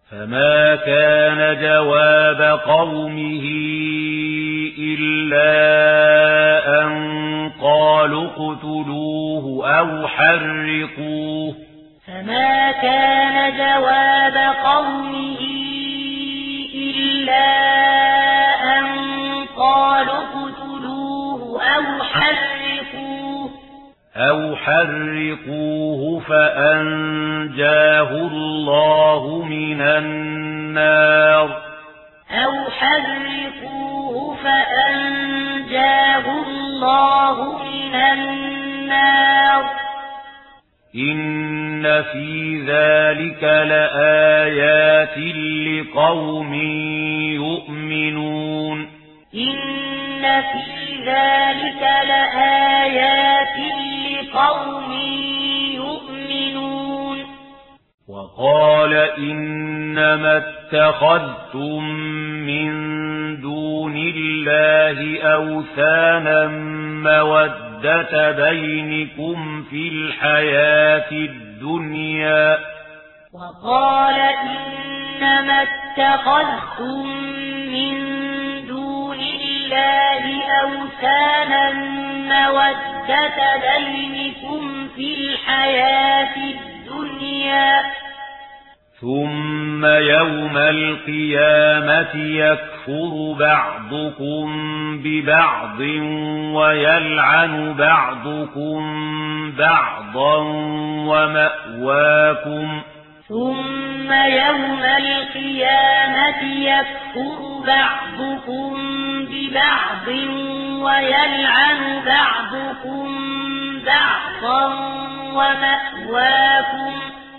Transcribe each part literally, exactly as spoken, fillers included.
فما كان جواب قومه إلا أن قالوا اقتلوه أو حرقوه فما كان جواب قومه إلا أن قالوا اقتلوه أو حرقوه أو حرقوه فأنجاه الله من النار أو حرقوه فأنجاه الله من النار إن في ذلك لآيات لقوم يؤمنون إن في ذلك لآيات لقوم يؤمنون وقال إنما اتخذتم من دون الله أوثانا مودة بينكم في الحياة الدنيا وقال إنما اتخذتم من دون الله أوثانا مودة بينكم في الحياة الدنيا ثم يوم القيامة يكفر بعضكم ببعض ويلعن بعضكم بعضا ومأواكم ثم يوم القيامة يكفر بعضكم ببعض ويلعن بعضكم بعضا ومأواكم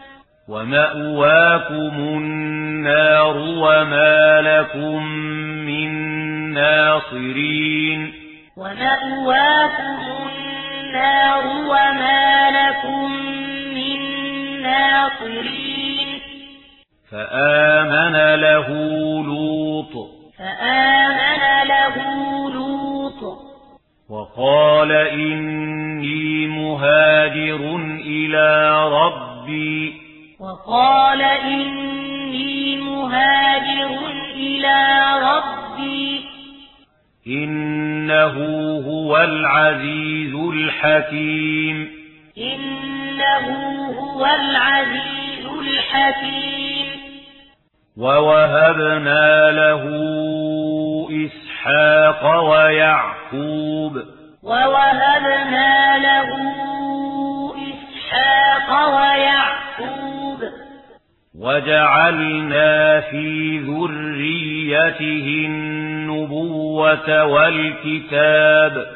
ومأواكم النار وما لكم من ناصرين ومأواكم النار وما لكم من ناصرين فآمن له لوط فآمن له لوط وقال إني مهاجر إلى ربي وقال إني مهاجر إلى ربي إنه هو العزيز الحكيم إنه هو العزيز الحكيم ووهبنا له إسحاق ويعقوب ووهبنا له إسحاق ويعقوب وجعلنا في ذريته النبوة والكتاب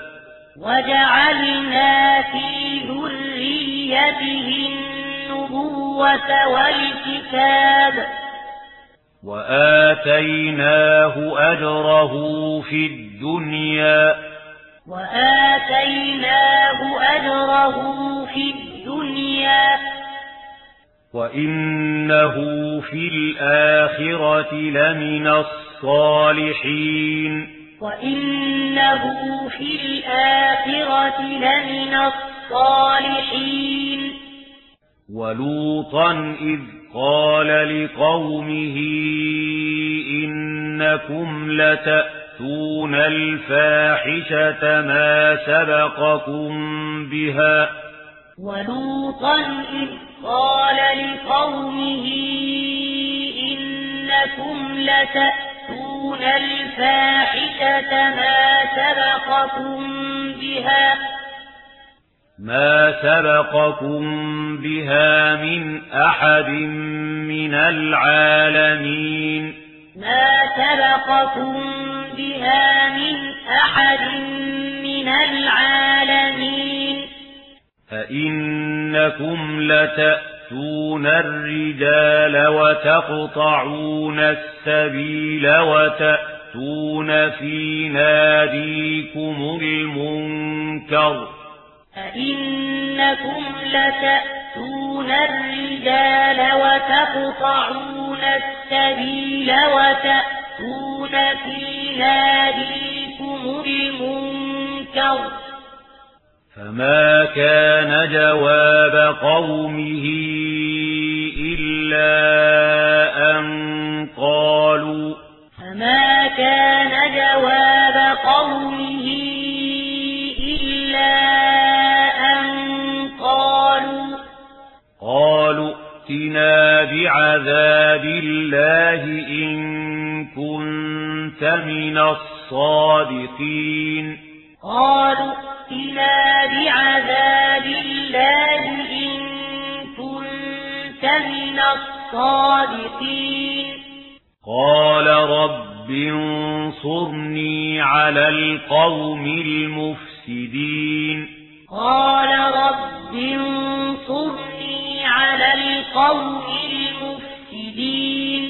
وجعلنا في ذريته النبوة والكتاب وآتيناه أجره في الدنيا وآتيناه أجره في الدنيا وإنه في الآخرة لمن الصالحين وإنه في الآخرة لمن الصالحين ولوطا إذ قال لقومه إنكم لتأتون الفاحشة ما سبقكم بها ولوطا إذ قال لقومه إنكم لتأتون الفاحشة ما سبقكم بها ما سبقكم بها من أحد من العالمين ما سبقكم بها من أحد من العالمين أئنكم لتأتون الرجال وتقطعون السبيل وتأتون في ناديكم المنكر أئنكم لتأتون الرجال وتقطعون السبيل وتأتون في ناديكم المنكر فما كان جواب قومه إلا أن ائتنا بعذاب الله إن كنت من الصادقين قالوا ائتنا بعذاب الله إن كنت من الصادقين قال رب انصرني على القوم المفسدين قال رب انصرني على القوم المفسدين